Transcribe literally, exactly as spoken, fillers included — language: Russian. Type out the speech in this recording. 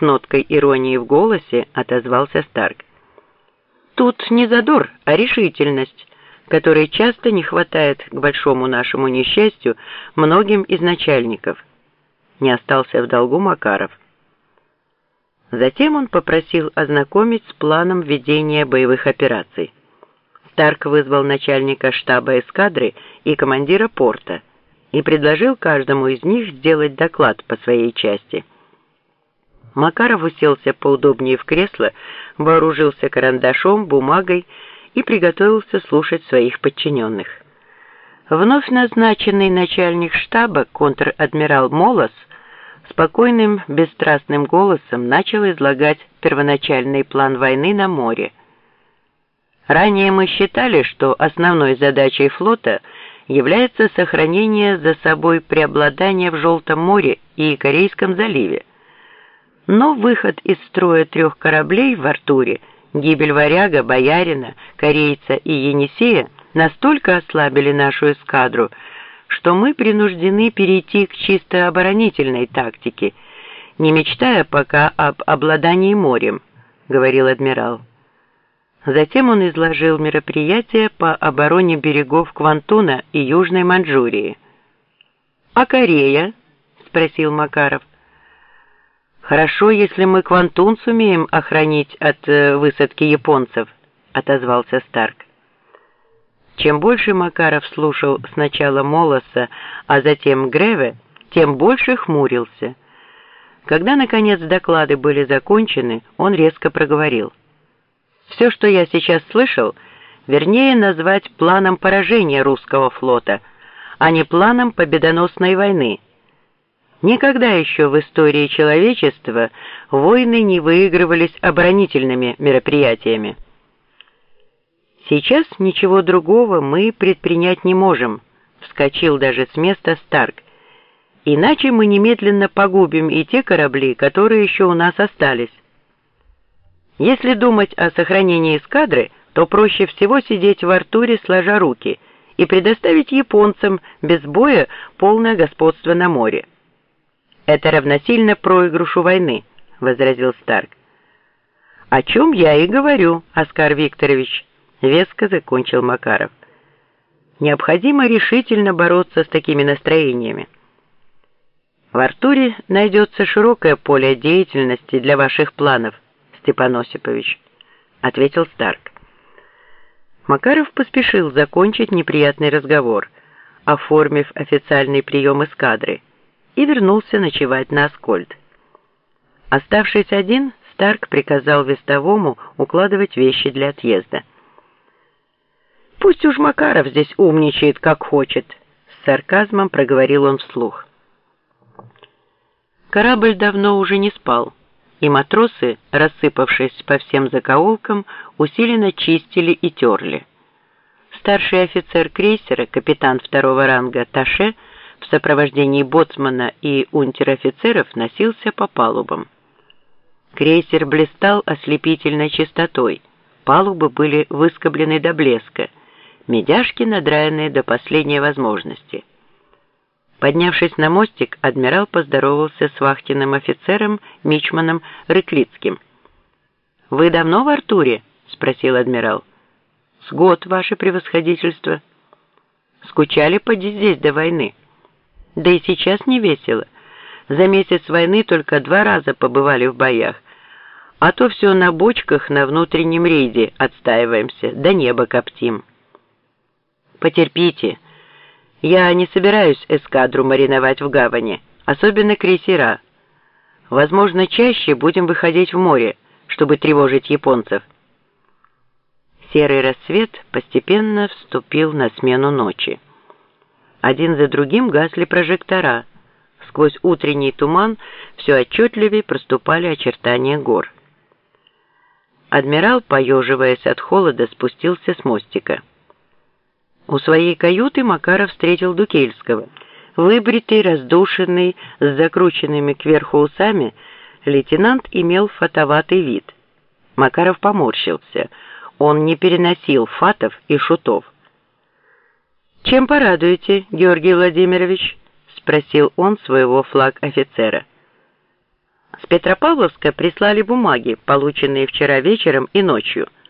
ноткой иронии в голосе отозвался Старк. «Тут не задор, а решительность, которой часто не хватает, к большому нашему несчастью, многим из начальников». Не остался в долгу Макаров. Затем он попросил ознакомить с планом ведения боевых операций. Старк вызвал начальника штаба эскадры и командира порта и предложил каждому из них сделать доклад по своей части. Макаров уселся поудобнее в кресло, вооружился карандашом, бумагой и приготовился слушать своих подчиненных. Вновь назначенный начальник штаба, контр-адмирал Молос, спокойным, бесстрастным голосом начал излагать первоначальный план войны на море. Ранее мы считали, что основной задачей флота является сохранение за собой преобладания в Желтом море и Корейском заливе. Но выход из строя трех кораблей в Артуре, гибель Варяга, Боярина, Корейца и Енисея настолько ослабили нашу эскадру, что мы принуждены перейти к чисто оборонительной тактике, не мечтая пока об обладании морем, говорил адмирал. Затем он изложил мероприятия по обороне берегов Квантуна и Южной Маньчжурии. «А Корея?» – спросил Макаров. «Хорошо, если мы Квантун сумеем охранить от э, высадки японцев», – отозвался Старк. Чем больше Макаров слушал сначала Молоса, а затем Греве, тем больше хмурился. Когда, наконец, доклады были закончены, он резко проговорил. «Все, что я сейчас слышал, вернее назвать планом поражения русского флота, а не планом победоносной войны. Никогда еще в истории человечества войны не выигрывались оборонительными мероприятиями. Сейчас ничего другого мы предпринять не можем», — вскочил даже с места Старк. «Иначе мы немедленно погубим и те корабли, которые еще у нас остались. Если думать о сохранении эскадры, то проще всего сидеть в Артуре сложа руки и предоставить японцам без боя полное господство на море». «Это равносильно проигрышу войны», — возразил Старк. «О чем я и говорю, Оскар Викторович», — веско закончил Макаров. «Необходимо решительно бороться с такими настроениями. В Артуре найдется широкое поле деятельности для ваших планов, Степан Осипович», — ответил Старк. Макаров поспешил закончить неприятный разговор, оформив официальный прием эскадры, и вернулся ночевать на Аскольд. Оставшись один, Старк приказал вестовому укладывать вещи для отъезда. «Пусть уж Макаров здесь умничает, как хочет», — с сарказмом проговорил он вслух. Корабль давно уже не спал, и матросы, рассыпавшись по всем закоулкам, усиленно чистили и терли. Старший офицер крейсера, капитан второго ранга Таше, в сопровождении боцмана и унтер-офицеров носился по палубам. Крейсер блистал ослепительной чистотой, палубы были выскоблены до блеска, медяшки надраенные до последней возможности. Поднявшись на мостик, адмирал поздоровался с вахтенным офицером мичманом Рыклицким. «Вы давно в Артуре?» — спросил адмирал. «С год, ваше превосходительство». «Скучали поди здесь до войны?» «Да и сейчас не весело. За месяц войны только два раза побывали в боях, а то все на бочках на внутреннем рейде отстаиваемся, до неба коптим». «Потерпите. Я не собираюсь эскадру мариновать в гавани, особенно крейсера. Возможно, чаще будем выходить в море, чтобы тревожить японцев». Серый рассвет постепенно вступил на смену ночи. Один за другим гасли прожектора. Сквозь утренний туман все отчетливее проступали очертания гор. Адмирал, поеживаясь от холода, спустился с мостика. У своей каюты Макаров встретил Дукельского. Выбритый, раздушенный, с закрученными кверху усами, лейтенант имел фатоватый вид. Макаров поморщился. Он не переносил фатов и шутов. «Чем порадуете, Георгий Владимирович?» — спросил он своего флаг-офицера. С Петропавловска прислали бумаги, полученные вчера вечером и ночью.